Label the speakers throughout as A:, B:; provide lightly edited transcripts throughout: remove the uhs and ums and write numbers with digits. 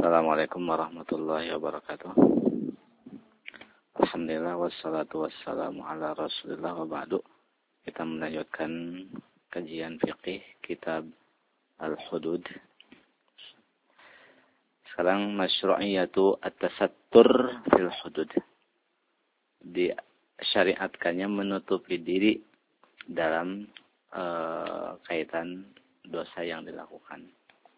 A: Assalamualaikum warahmatullahi wabarakatuh. Alhamdulillah wassalatu wassalamu ala Rasulillah wa ba'du. Kita melanjutkan kajian fiqih kitab Al-Hudud. Sekarang masyru'iyatu at-tasattur fil hudud. Disyariatkannya menutupi diri dalam kaitan dosa yang dilakukan.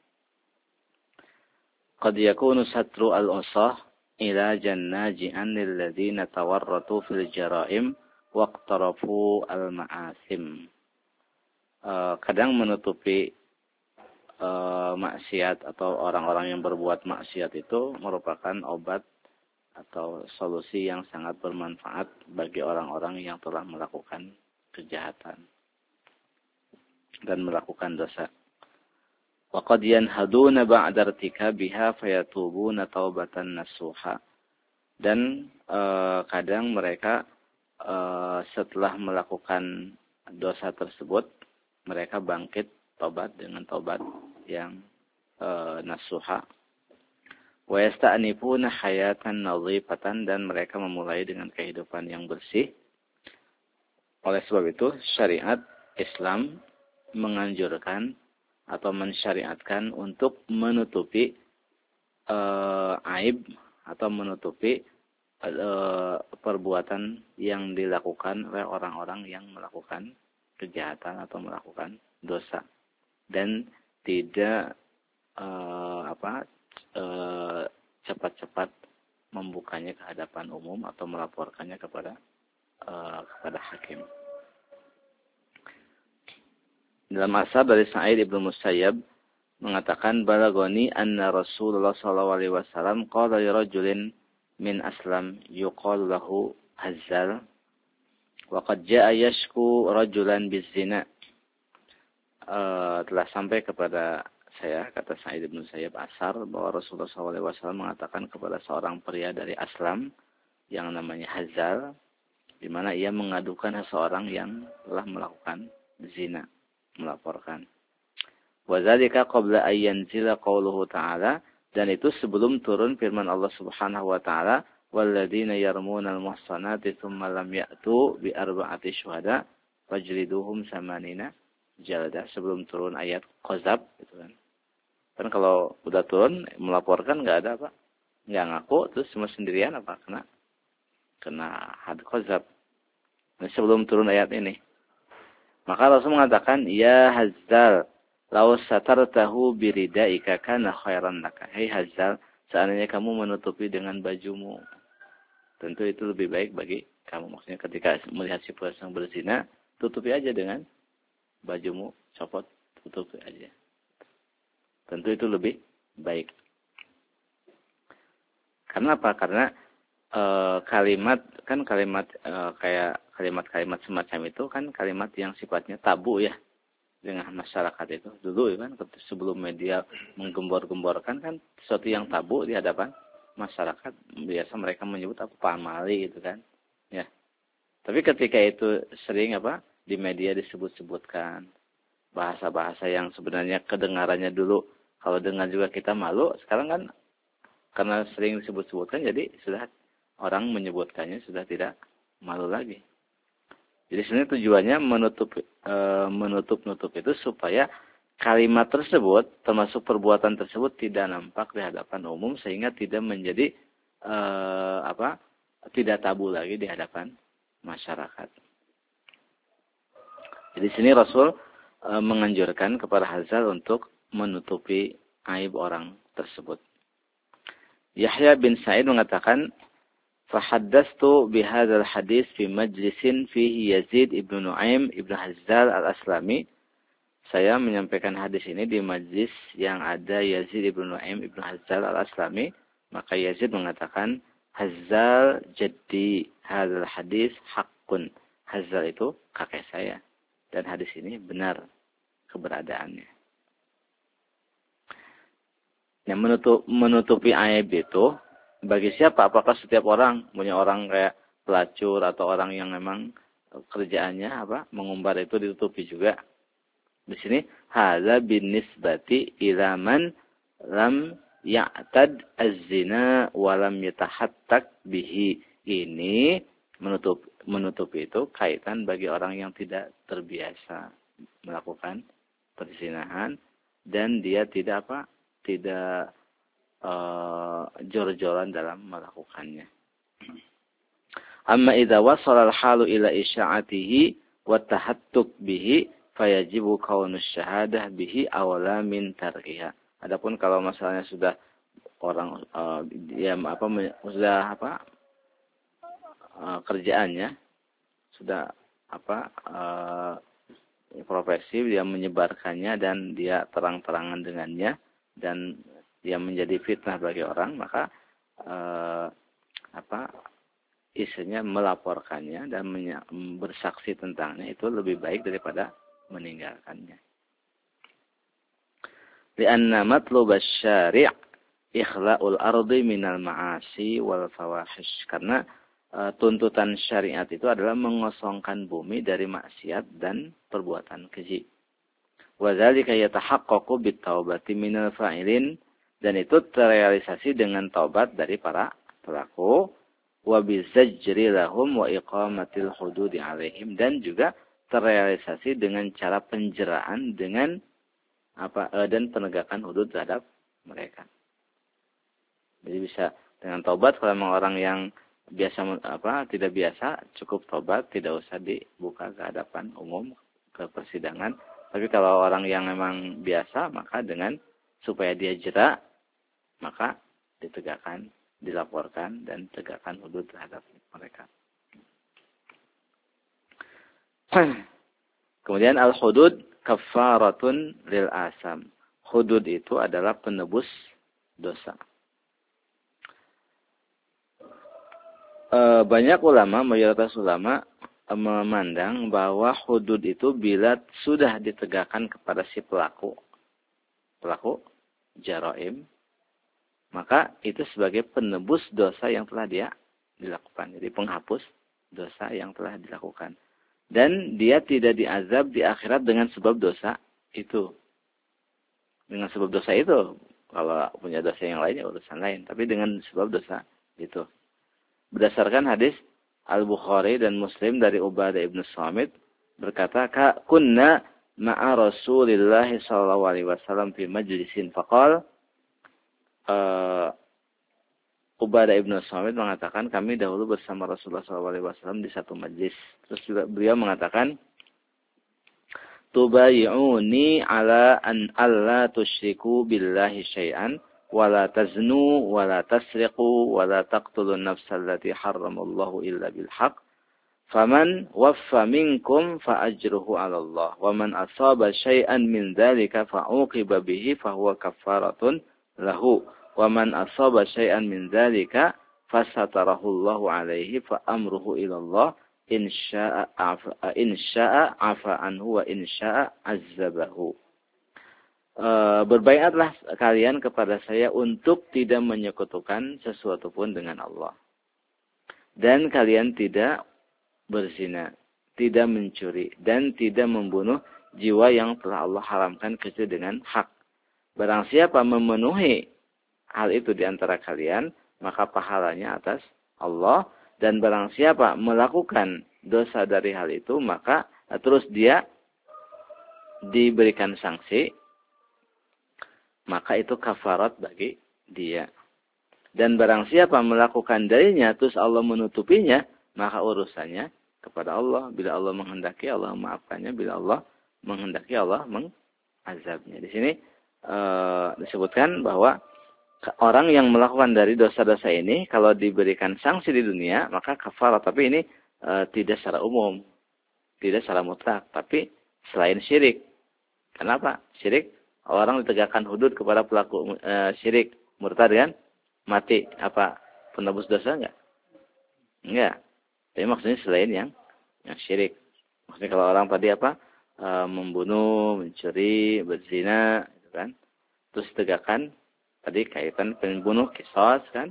A: Qad yakunu satru al-usah ila jannaji'an lilladzina tawarratu fil jara'im waqtarafu al-ma'asim. Kadang menutupi maksiat atau orang-orang yang berbuat maksiat itu merupakan obat atau solusi yang sangat bermanfaat bagi orang-orang yang telah melakukan kejahatan dan melakukan dosa. Wa qad yanhaduna ba'da irtikabiha fayatubuna taubatan nasuha. Dan kadang mereka setelah melakukan dosa tersebut mereka bangkit tobat dengan tobat yang nasuha. Wa yasta'nifuna hayatan nadhifatan, dan mereka memulai dengan kehidupan yang bersih. Oleh sebab itu syariat Islam menganjurkan atau mensyariatkan untuk menutupi aib atau menutupi perbuatan yang dilakukan oleh orang-orang yang melakukan kejahatan atau melakukan dosa, dan tidak cepat-cepat membukanya ke hadapan umum atau melaporkannya kepada hakim. Dalam asar dari Sa'id ibnu Musayyab mengatakan, balagoni anna Rasulullah sallallahu alaihi wasallam qala li rajulin min Aslam yuqalu lahu Hazzal wa qad jaa yashku rajulan bizina. Telah sampai kepada saya, kata Sa'id ibnu Musayyab, asar bahwa Rasulullah sallallahu alaihi wasallam mengatakan kepada seorang pria dari Aslam yang namanya Hazzal, di mana ia mengadukan seseorang yang telah melakukan zina, melaporkan. Wa dzalika qabla an yanzila qauluhu ta'ala, dan itu sebelum turun firman Allah Subhanahu wa taala, walladzina yarmunal muhsanati tsumma lam ya'tu bi arba'ati syuhada fajliduhum samanina jaldah. Sebelum turun ayat qazab gitu kan. Kan kalau udah turun melaporkan enggak ada apa? Enggak ngaku terus cuma sendirian apa kena had qazab. Nah, sebelum turun ayat ini, maka Rasul mengatakan, ya Hazzal, law satartahu biridaika kana khairan laka. Hei Hazzal, seandainya kamu menutupi dengan bajumu, tentu itu lebih baik bagi kamu. Maksudnya ketika melihat si pria yang berzina, tutupi aja dengan bajumu, copot, tutupi aja. Tentu itu lebih baik. Karena apa? Karena kalimat kayak kalimat-kalimat semacam itu kan kalimat yang sifatnya tabu ya dengan masyarakat itu. Dulu kan sebelum media menggembor-gemborkan kan sesuatu yang tabu di hadapan masyarakat. Biasa mereka menyebut apa, pamali gitu kan. Ya. Tapi ketika itu sering di media disebut-sebutkan bahasa-bahasa yang sebenarnya kedengarannya dulu kalau dengar juga kita malu, sekarang kan karena sering disebut-sebutkan jadi sudah orang menyebutkannya sudah tidak malu lagi. Jadi sebenarnya tujuannya menutup itu supaya kalimat tersebut, termasuk perbuatan tersebut, tidak nampak di hadapan umum sehingga tidak menjadi tidak tabu lagi di hadapan masyarakat. Jadi sini Rasul menganjurkan kepada Hazzal untuk menutupi aib orang tersebut. Yahya bin Sa'id mengatakan, fahaddastu bihadzal hadis fi majlisin fihi Yazid ibnu Nu'aim ibnu Hazzal al-Aslami. Saya menyampaikan hadis ini di majlis yang ada Yazid ibnu Nu'aim ibnu Hazzal al-Aslami. Maka Yazid mengatakan, Hazzal jaddi, hadzal hadis haqqun. Hazzal itu kakek saya. Dan hadis ini benar keberadaannya. Yang menutupi aib itu bagi siapa? Apakah setiap orang punya orang kayak pelacur atau orang yang memang kerjaannya mengumbar itu ditutupi juga? Di sini hadza binisbati ila man lam ya'tad az-zina wa lam yatahattak bihi. Ini menutupi itu kaitan bagi orang yang tidak terbiasa melakukan perzinahan dan dia tidak jor-joran dalam melakukannya. Amma idza wasala al-halu ila isya'atihi wa tahattuk bihi fayajibu kaunus syahadah bihi awala min tarkiha. Adapun kalau masalahnya sudah orang kerjaannya sudah profesi, dia menyebarkannya dan dia terang-terangan dengannya dan dia menjadi fitnah bagi orang, maka isinya melaporkannya dan bersaksi tentangnya itu lebih baik daripada meninggalkannya. Lianna matlub asy-syari' ikhla'ul ardi minal ma'asi wal fawahish. Karena tuntutan syariat itu adalah mengosongkan bumi dari maksiat dan perbuatan keji. Wa dzalika yatahaqqaqu bit-taubati minal fa'ilin, dan itu terrealisasi dengan taubat dari para pelaku, wa bizajri lahum wa iqamatil hududi 'alaihim, dan juga terrealisasi dengan cara penjeraan dan penegakan hudud terhadap mereka. Jadi bisa dengan taubat. Kalau memang orang yang tidak biasa, cukup taubat, tidak usah dibuka ke hadapan umum, ke persidangan. Tapi kalau orang yang memang biasa, maka dengan supaya dia jera, maka ditegakkan, dilaporkan dan tegakkan hudud terhadap mereka. Kemudian al-hudud kafaratun lil asam. Hudud itu adalah penebus dosa. Banyak ulama, mayoritas ulama memandang bahwa hudud itu bila sudah ditegakkan kepada si pelaku jaraim, maka itu sebagai penebus dosa yang telah dia dilakukan. Jadi penghapus dosa yang telah dilakukan. Dan dia tidak diazab di akhirat dengan sebab dosa itu. Dengan sebab dosa itu. Kalau punya dosa yang lainnya urusan lain. Tapi dengan sebab dosa itu. Berdasarkan hadis Al-Bukhari dan Muslim dari Ubadah ibn Samit berkata, kunna ma'a Rasulillah sallallahu alaihi wasallam fi majlisin faqal. Ubadah ibn Samit mengatakan, kami dahulu bersama Rasulullah sallallahu alaihi wasallam di satu majlis. Terus juga beliau mengatakan, tubayi'uni ala an alla tusyriku billahi syai'an wala taznu wala tasriqu wala taqtulun nafsal lati harramallahu illa bil haqq faman waffa minkum fa ajruhu 'ala Allah wa man asaba syai'an min dzalika fa uqiba bihi fa huwa kaffaratun lahu wa man asaba syai'an min dzalika fasatarahu Allahu 'alaihi fa amruhu ila Allah in syaa'a afa anhu wa in syaa'a azzabahu. Berbaiatlah kalian kepada saya untuk tidak menyekutukan sesuatu pun dengan Allah. Dan kalian tidak berzina, tidak mencuri, dan tidak membunuh jiwa yang telah Allah haramkan kecuali dengan hak. Barang siapa memenuhi hal itu di antara kalian, maka pahalanya atas Allah. Dan barang siapa melakukan dosa dari hal itu, maka terus dia diberikan sanksi, maka itu kafarat bagi dia. Dan barang siapa melakukan darinya, terus Allah menutupinya, maka urusannya kepada Allah. Bila Allah menghendaki, Allah memaafkannya. Bila Allah menghendaki, Allah mengazabnya. Di sini disebutkan bahwa orang yang melakukan dari dosa-dosa ini, kalau diberikan sanksi di dunia, maka kafarat. Tapi ini tidak secara umum, tidak secara mutlak. Tapi selain syirik. Kenapa? Syirik. Orang ditegakkan hudud kepada pelaku syirik, murtad kan? Mati. Apa? Penebus dosa enggak? Enggak. Tapi maksudnya selain yang syirik. Maksudnya kalau orang tadi membunuh, mencuri, berzina, gitu kan? Terus ditegakkan tadi kaitan pembunuh kisos kan?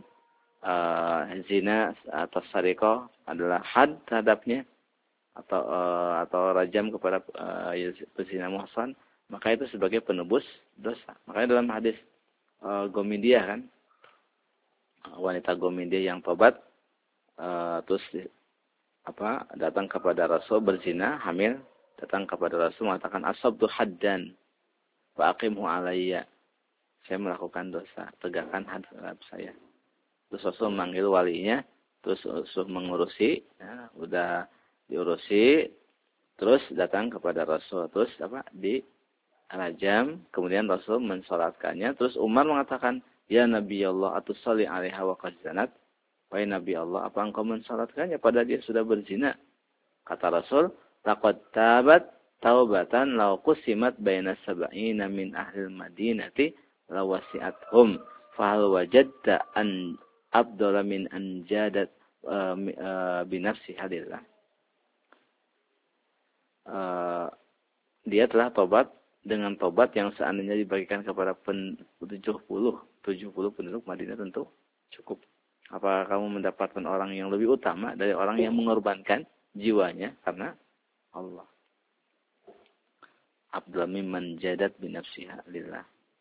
A: Zina atau sarikoh adalah had terhadapnya atau rajam kepada pezina muhsan. Maka itu sebagai penebus dosa. Makanya dalam hadis Gomindia kan, wanita Gomindia yang tobat, terus datang kepada Rasul berzina, hamil, datang kepada Rasul mengatakan asabtu haddan wa aqimhu alayya. Saya melakukan dosa, tegakkan had terhadap saya. Terus Rasul memanggil walinya, terus Rasul mengurusi, ya, udah diurusi, terus datang kepada Rasul, terus di rajam, kemudian Rasul mensolatkannya, terus Umar mengatakan, ya Nabi Allah, atusalli alaiha wa qad zanat. Wahai Nabi Allah, apa engkau mensolatkannya pada dia sudah berzina? Kata Rasul, laqad tabat taubatan law qusimat baina sab'ina min ahlil madinati lawasi'athum fahal wajadta an afdala min an jadat binafsi halillah. Dia telah tobat dengan tobat yang seandainya dibagikan kepada 70 penduduk Madinah tentu cukup. Apakah kamu mendapatkan orang yang lebih utama dari orang yang mengorbankan jiwanya karena Allah? Afdal mimman jadat binafsiha lillah.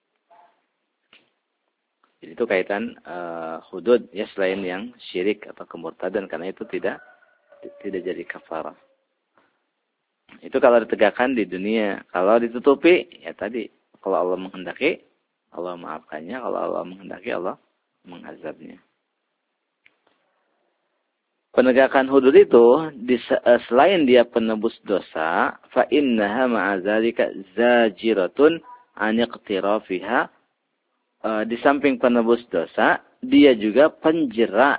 A: Jadi itu kaitan hudud ya, selain yang syirik atau kemurtadan, karena itu tidak jadi kafarah. Itu kalau ditegakkan di dunia. Kalau ditutupi, ya tadi, kalau Allah menghendaki, Allah maafkannya. Kalau Allah menghendaki, Allah mengazabnya. Penegakan hudud itu, selain dia penebus dosa, fa innaha ma'adzalika zajiratun an iqtirafiha. Di samping penebus dosa, dia juga penjera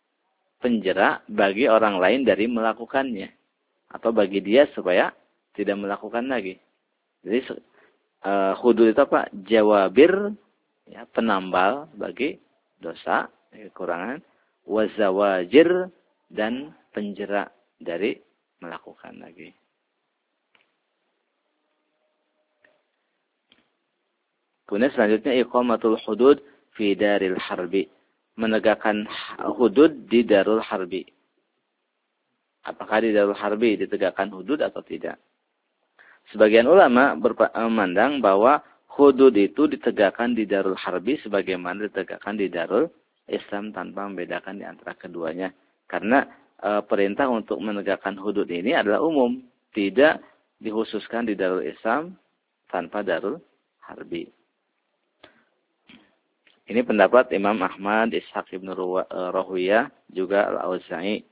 A: bagi orang lain dari melakukannya. Atau bagi dia supaya tidak melakukan lagi. Jadi hudud itu apa? Jawabir, ya, penambal bagi dosa, kekurangan. Wazawajir, dan penjera dari melakukan lagi. Kemudian selanjutnya iqamatul hudud fi daril harbi. Menegakkan hudud di darul harbi. Apakah di darul harbi ditegakkan hudud atau tidak? Sebagian ulama memandang bahwa hudud itu ditegakkan di darul harbi sebagaimana ditegakkan di darul Islam tanpa membedakan di antara keduanya. Karena perintah untuk menegakkan hudud ini adalah umum. Tidak dikhususkan di darul Islam tanpa darul harbi. Ini pendapat Imam Ahmad, Ishaq ibn Rahwiyah, juga Al-Auza'i.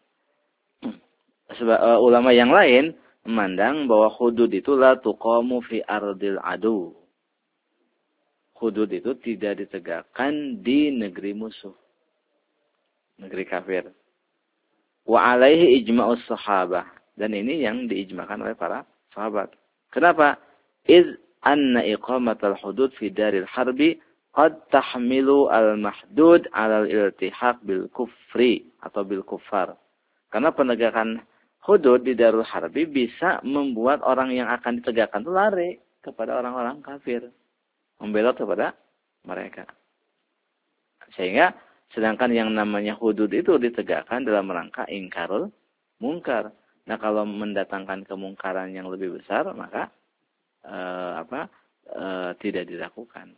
A: Ulama yang lain memandang bahwa hudud itu la tuqamu fi ardil adu. Hudud itu tidak ditegakkan di negeri musuh. Negeri kafir. Wa alaihi ijma'us sahabah. Dan ini yang diijmakan oleh para sahabat. Kenapa? Iz anna iqamatal hudud fi daril harbi qad tahmilu al-mahdud ala al-iltihaq bil kufri atau bil kuffar. Karena penegakan hudud di darul harbi bisa membuat orang yang akan ditegakkan itu lari kepada orang-orang kafir. Membelot kepada mereka. Sehingga sedangkan yang namanya hudud itu ditegakkan dalam rangka ingkarul mungkar. Nah, kalau mendatangkan kemungkaran yang lebih besar, maka tidak dilakukan.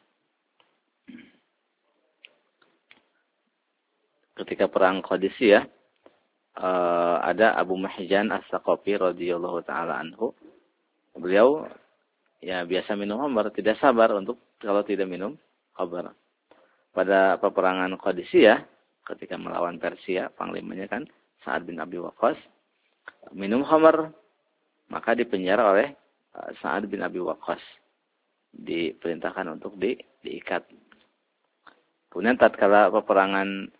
A: Ketika perang Qadisiyah, ada Abu Mahjan As-Saqafi radhiyallahu taala anhu. Beliau ya biasa minum khamar, tidak sabar untuk kalau tidak minum khamar. Pada peperangan Qadisiyah, ketika melawan Persia, panglimanya kan Sa'ad bin Abi Waqqas, minum khamar, maka dipenjara oleh Sa'ad bin Abi Waqqas. Diperintahkan untuk diikat. Kemudian tatkala peperangan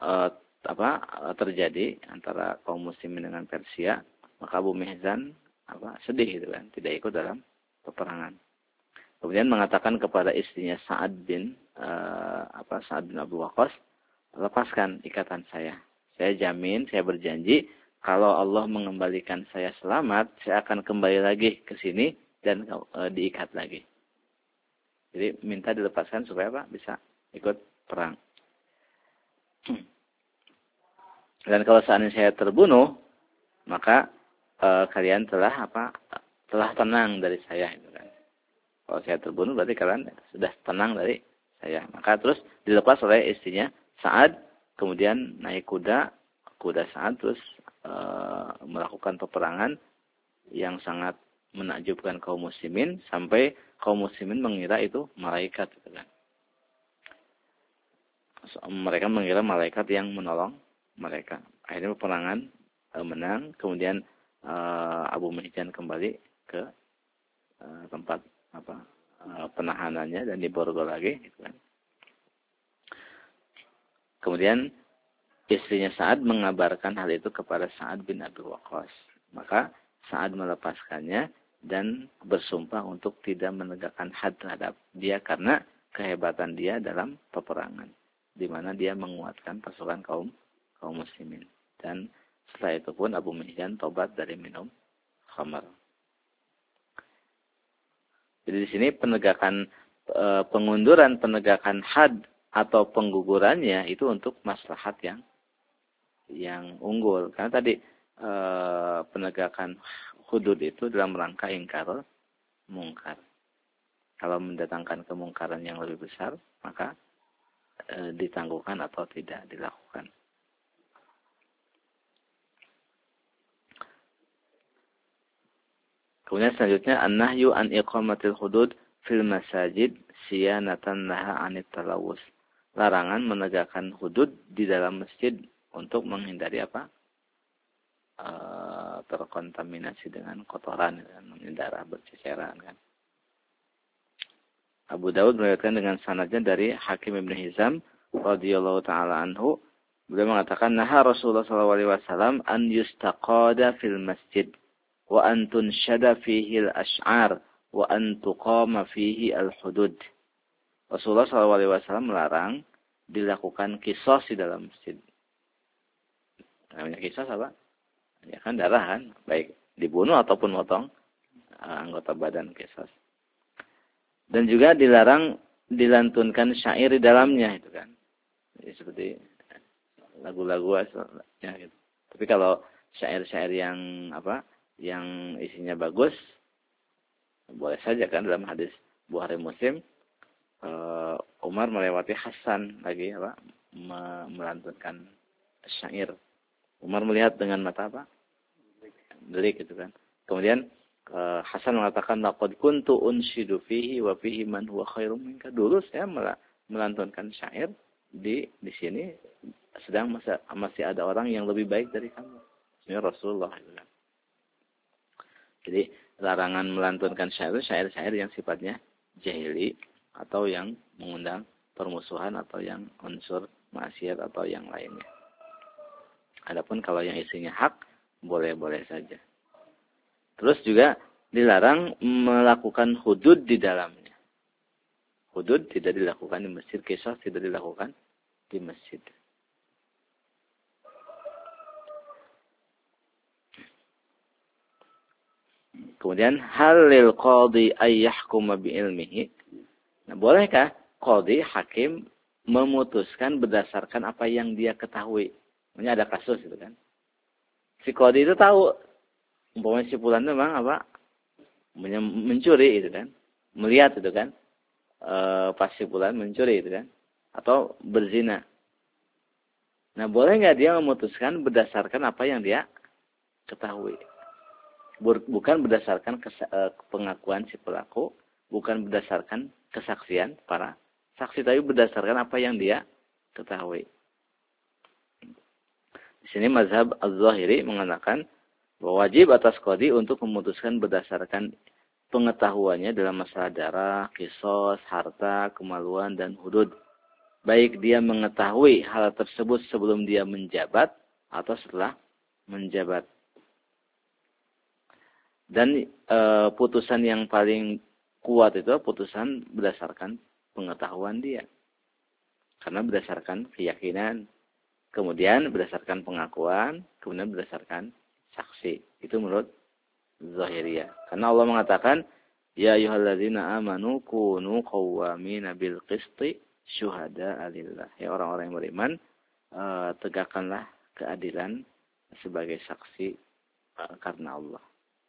A: terjadi antara kaum muslimin dengan Persia, maka Abu Mihzan sedih gitu kan, tidak ikut dalam peperangan. Kemudian mengatakan kepada istrinya Sa'ad bin Abu Waqqas, lepaskan ikatan saya. Saya jamin, saya berjanji kalau Allah mengembalikan saya selamat, saya akan kembali lagi ke sini dan diikat lagi. Jadi minta dilepaskan supaya bisa ikut perang. Dan kalau seandainya saya terbunuh, maka kalian telah tenang dari saya, gitu kan. Kalau saya terbunuh berarti kalian sudah tenang dari saya. Maka terus dilepas oleh istrinya Sa'ad, kemudian naik kuda Sa'ad terus melakukan peperangan yang sangat menakjubkan kaum muslimin sampai kaum muslimin mengira itu malaikat gitu kan. Mereka mengira malaikat yang menolong mereka. Akhirnya peperangan menang, kemudian Abu Mihjan kembali ke tempat penahanannya dan diborgol lagi gitu kan. Kemudian istrinya Sa'ad mengabarkan hal itu kepada Sa'ad bin Abi Waqqas. Maka Sa'ad melepaskannya dan bersumpah untuk tidak menegakkan had terhadap dia karena kehebatan dia dalam peperangan, di mana dia menguatkan pasukan kaum muslimin. Dan setelah itu pun Abu Mihjan tobat dari minum khamar. Jadi di sini pengunduran penegakan had atau penggugurannya itu untuk maslahat yang unggul. Karena tadi penegakan hudud itu dalam rangka ingkar mungkar. Kalau mendatangkan kemungkaran yang lebih besar, maka ditangguhkan atau tidak dilakukan. Kemudian selanjutnya an-nahyu an iqamatil hudud fil masajid siyanatan laha anit talawus. Larangan menegakkan hudud di dalam masjid untuk menghindari terkontaminasi dengan kotoran dan darah berceceran kan. Abu Daud meriwayatkan dengan sanadnya dari Hakim Ibn Hizam radhiyallahu taala anhu, beliau mengatakan naha Rasulullah sallallahu alaihi wasallam an yustaqada fil masjid wa an tunshada fihi al-ash'ar wa an tuqama fihi al-hudud. Rasulullah sallallahu alaihi wasallam melarang dilakukan qisas di dalam masjid. Namanya qisas apa? Ya kan darah kan, baik dibunuh ataupun motong anggota badan qisas. Dan juga dilarang dilantunkan syair di dalamnya itu kan. Jadi seperti lagu-lagu ya gitu. Tapi kalau syair-syair yang yang isinya bagus boleh saja kan. Dalam hadis Bukhari Muslim Umar melewati Hasan lagi melantunkan syair. Umar melihat dengan mata delik gitu kan. Kemudian Hasan mengatakan laqad kuntu unshidu fihi wa fihi man huwa khairum minka. Dulu saya melantunkan syair di sini sedang masih ada orang yang lebih baik dari kamu. Ini Rasulullah gitu kan. Jadi larangan melantunkan syair-syair yang sifatnya jahili atau yang mengundang permusuhan atau yang unsur maksiat atau yang lainnya. Adapun kalau yang isinya hak boleh-boleh saja. Terus juga dilarang melakukan hudud di dalamnya. Hudud tidak dilakukan di masjid, qisas tidak dilakukan di masjid. Kemudian halil qadhi ay yahkuma bi ilmihi. Nah, bolehkah qadhi hakim memutuskan berdasarkan apa yang dia ketahui? Maksudnya ada kasus gitu kan. Si qadhi itu tahu umpamanya si fulan itu memang mencuri gitu kan. Melihat itu kan. Pas si fulan mencuri gitu kan. Atau berzina. Nah, boleh nggak dia memutuskan berdasarkan apa yang dia ketahui? Bukan berdasarkan pengakuan si pelaku, bukan berdasarkan kesaksian para saksi, tapi berdasarkan apa yang dia ketahui. Di sini mazhab Az-Zahiri mengatakan bahwa wajib atas qadhi untuk memutuskan berdasarkan pengetahuannya dalam masalah darah, qisas, harta, kemaluan, dan hudud. Baik dia mengetahui hal tersebut sebelum dia menjabat atau setelah menjabat. Dan putusan yang paling kuat itu putusan berdasarkan pengetahuan dia. Karena berdasarkan keyakinan, kemudian berdasarkan pengakuan, kemudian berdasarkan saksi. Itu menurut Zahiriyah. Karena Allah mengatakan, ya ayyuhalladzina amanu kunu qawwamina bil qisti syuhada'a lillah. Ya orang-orang yang beriman, tegakkanlah keadilan sebagai saksi karena Allah.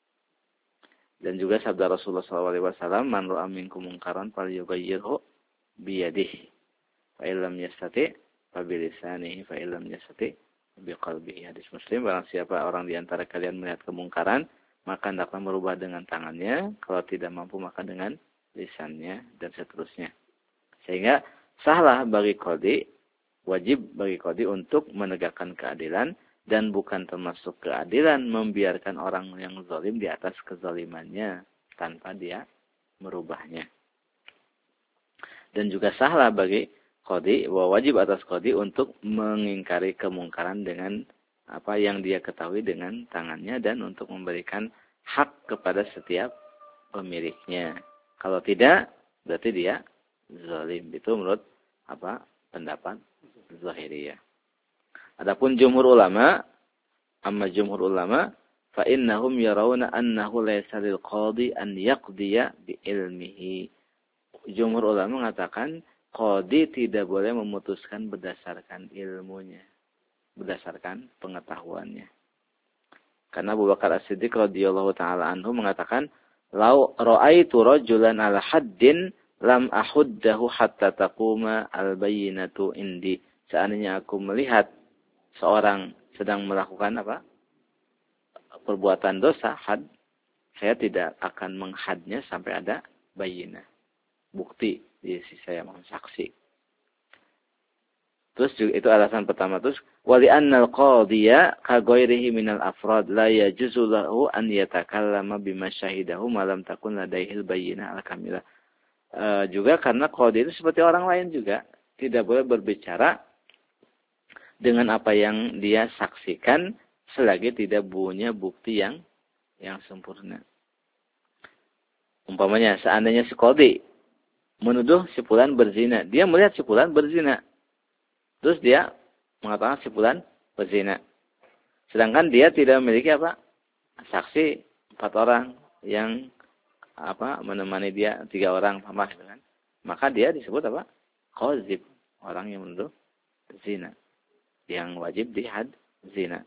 A: Dan juga sabda Rasulullah SAW, man ra'a minkum munkaran falyughayyirhu biyadihi. Fa illam yastati fa bilisanihi fa illam yastati biqalbihi. Hadis Muslim, barang siapa orang di antara kalian melihat kemungkaran, maka hendaklah merubah dengan tangannya, kalau tidak mampu maka dengan lisannya dan seterusnya. Sehingga sahlah bagi qadhi, wajib bagi qadhi untuk menegakkan keadilan, dan bukan termasuk keadilan membiarkan orang yang zalim di atas kezalimannya tanpa dia merubahnya. Dan juga sahlah bagi qadhi, wajib atas qadhi untuk mengingkari kemungkaran dengan apa yang dia ketahui dengan tangannya, dan untuk memberikan hak kepada setiap pemiliknya. Kalau tidak, berarti dia zalim. Itu menurut apa? Pendapat Zahiriyah. Adapun jumhur ulama, fa innahum yarawna annahu laysa lil qadhi an yaqdiya bi ilmihi. Jumhur ulama mengatakan qadhi tidak boleh memutuskan berdasarkan ilmunya, berdasarkan pengetahuannya. Karena Abu Bakar As-Siddiq radhiyallahu taala anhu mengatakan, "Lau ra'aitu rajulan ala haddin lam ahuddahu hatta taquma al-bayyinatu indi." Seandainya aku melihat seorang sedang melakukan apa? Perbuatan dosa, had, saya tidak akan menghadnya sampai ada bayyinah, bukti di sisi saya, saksi. Terus juga itu alasan pertama. Terus wali annal qadhiya ka ghairihi minal afrad la yajuzu lahu an yatakallama bima syahidahu ma lam takun ladaihil bayyinah al-kamilah. Juga karena qadhi itu seperti orang lain juga, tidak boleh berbicara dengan apa yang dia saksikan selagi tidak punya bukti yang sempurna. Umpamanya seandainya si qadhi menuduh si fulan berzina, dia melihat si fulan berzina. Terus dia mengatakan si fulan berzina. Sedangkan dia tidak memiliki apa? Saksi 4 orang yang apa? Menemani dia 3 orang sama kan. Maka dia disebut apa? Qadzib, orang yang menuduh zina, yang wajib dihad zina.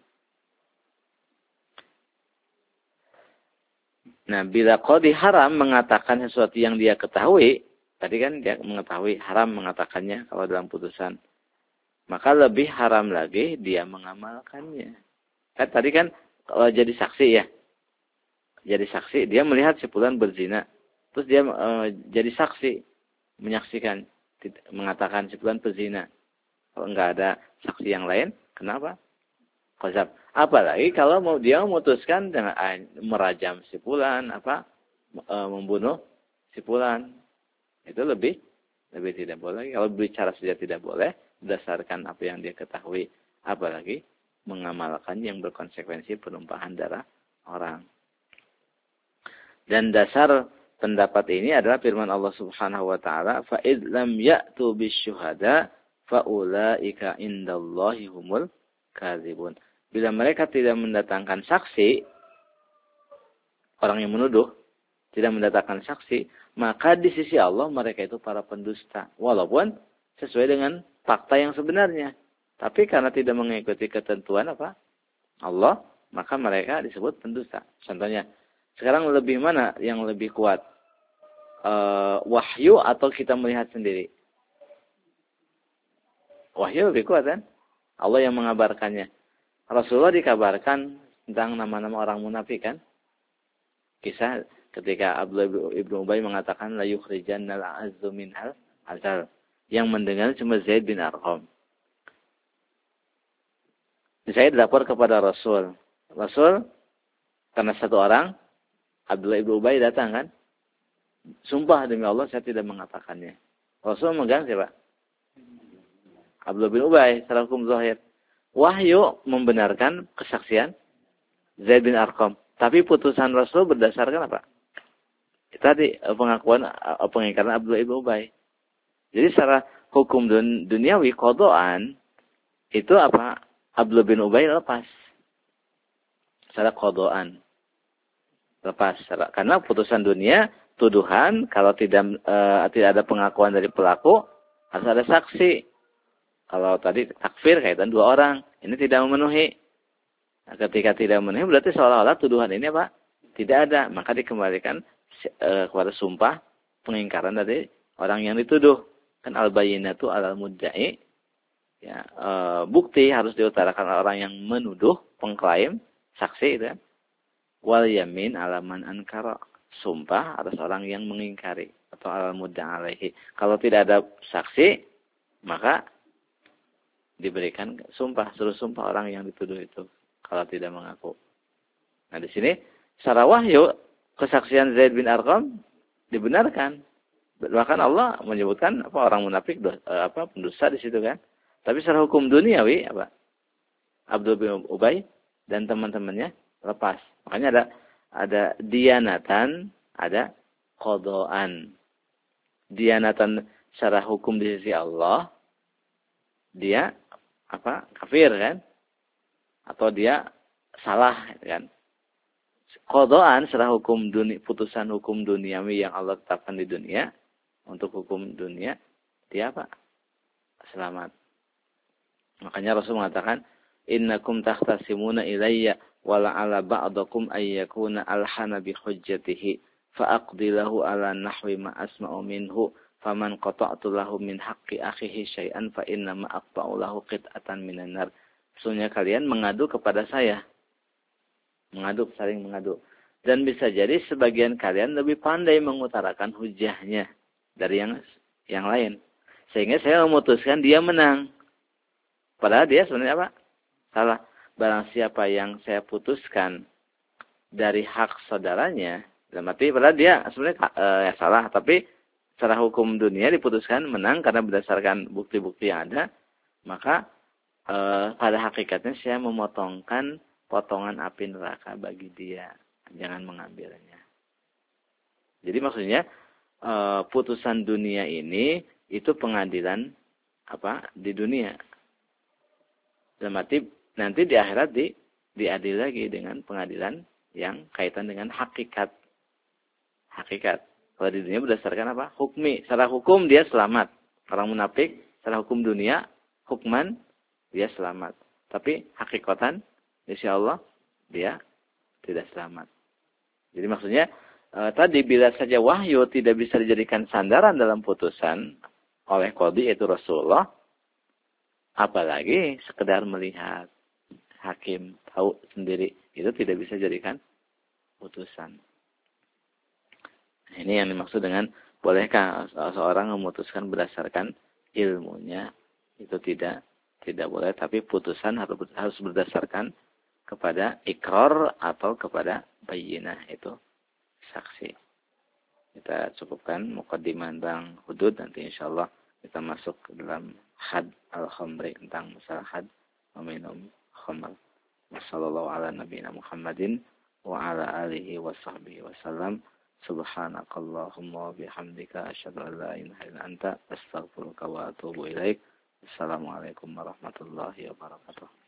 A: Nah, bila qadhi haram mengatakan sesuatu yang dia ketahui, tadi kan dia mengetahui, haram mengatakannya kalau dalam putusan, maka lebih haram lagi dia mengamalkannya. Kan tadi kan kalau jadi saksi ya. Jadi saksi, dia melihat si fulan berzina. Terus dia jadi saksi, menyaksikan, mengatakan si fulan berzina. Kalau enggak ada saksi yang lain, kenapa? Qadzab. Apalagi kalau dia memutuskan dengan merajam si fulan, membunuh si fulan. Itu lebih tidak boleh. Kalau bicara saja tidak boleh, berdasarkan apa yang dia ketahui, apalagi mengamalkan yang berkonsekuensi penumpahan darah orang. Dan dasar pendapat ini adalah firman Allah Subhanahu wa taala, "Fa id lam ya'tu bisyuhada fa ulaika indallahi humul kadzibun." Bila mereka tidak mendatangkan saksi, orang yang menuduh tidak mendatangkan saksi, maka di sisi Allah mereka itu para pendusta, walaupun sesuai dengan fakta yang sebenarnya. Tapi karena tidak mengikuti ketentuan Allah, maka mereka disebut pendusta. Contohnya, sekarang lebih mana yang lebih kuat? Wahyu atau kita melihat sendiri? Wahyu lebih kuat kan? Allah yang mengabarkannya. Rasulullah dikabarkan tentang nama-nama orang munafik kan? Kisah ketika Abdullah ibnu Ubay mengatakan la yukhrijannal a'azzu minhal azal. Yang mendengar cuma Zaid bin Arqam. Zaid lapor kepada Rasul. Rasul, karena satu orang, Abdullah ibnu Ubay datang kan? Sumpah demi Allah saya tidak mengatakannya. Rasul memegang siapa? Abdullah bin Ubay, secara hukum zahir. Wahyu membenarkan kesaksian Zaid bin Arqam. Tapi putusan Rasul berdasarkan apa? Tadi pengakuan pengingkaran Abdullah ibnu Ubay. Jadi secara hukum duniawi qadaan itu apa? Abdullah bin Ubay lepas. Secara qadaan lepas. Karena putusan dunia, tuduhan kalau tidak ada pengakuan dari pelaku harus ada saksi. Kalau tadi takfir kaitan 2 orang, ini tidak memenuhi. Nah, ketika tidak memenuhi berarti seolah-olah tuduhan ini apa? Tidak ada, maka dikembalikan kepada sumpah pengingkaran dari orang yang dituduh. Kan al-bayyinatu 'alal mudda'i. Ya, bukti harus diutarakan oleh orang yang menuduh, pengklaim, saksi itu kan. Wal yamin 'ala man ankara. Sumpah atas orang yang mengingkari atau alal mudda' alaihi. Kalau tidak ada saksi, maka diberikan sumpah, suruh sumpah orang yang dituduh itu kalau tidak mengaku. Nah, di sini secara wahyu kesaksian Zaid bin Arqam dibenarkan. Bahkan Allah menyebutkan orang munafik pendusta di situ kan. Tapi secara hukum duniawi Abdul bin Ubay dan teman-temannya lepas. Makanya ada dianatan, ada qadaan. Dianatan secara hukum di sisi Allah, dia kafir kan? Atau dia salah kan? Qadaan secara hukum dunia, putusan hukum duniawi yang Allah tetapkan di dunia, untuk hukum dunia, dia selamat. Makanya Rasul mengatakan, innakum tahtasimuna ilayya wala'ala ba'dakum ayyakuna alhana bi hujjatihi fa'aqdi lahu ala nahwi ma asma'u minhu faman qata'tu lahu min haqqi akhihi syai'an fa inna ma aqta'u lahu qit'atan minan nar. Sesungguhnya kalian mengadu kepada saya. Saling mengadu. Dan bisa jadi sebagian kalian lebih pandai mengutarakan hujahnya dari yang lain. Sehingga saya memutuskan dia menang. Padahal dia sebenarnya salah. Barang siapa yang saya putuskan dari hak saudaranya, dalam arti padahal dia sebenarnya salah, tapi secara hukum dunia diputuskan menang karena berdasarkan bukti-bukti yang ada, maka pada hakikatnya saya memotongkan potongan api neraka bagi dia, jangan mengambilnya. Jadi maksudnya putusan dunia ini itu pengadilan di dunia. Dalam arti nanti di akhirat diadil lagi dengan pengadilan yang kaitan dengan hakikat. Kalau di dunia berdasarkan hukmi. Secara hukum dia selamat. Orang munafik secara hukum dunia, hukman dia selamat. Tapi hakikatan insyaallah dia tidak selamat. Jadi maksudnya tadi bila saja wahyu tidak bisa dijadikan sandaran dalam putusan oleh qadhi yaitu Rasulullah, apalagi sekedar melihat hakim tahu sendiri, itu tidak bisa jadikan putusan. Ini yang dimaksud dengan bolehkah seorang memutuskan berdasarkan ilmunya, itu tidak boleh, tapi putusan harus berdasarkan kepada ikrar atau kepada bayyinah, itu saksi. Kita cukupkan muqaddimah tentang hudud, nanti insyaallah kita masuk ke dalam had al-khamri, tentang masalah had meminum khamr. Wassallallahu ala nabiyina Muhammadin wa ala alihi wa sahbihi wasallam. Subhanakallahumma wa bihamdika asyhadu an la ilaha illa anta astaghfiruka wa atubu ilaik. Assalamualaikum warahmatullahi wabarakatuh.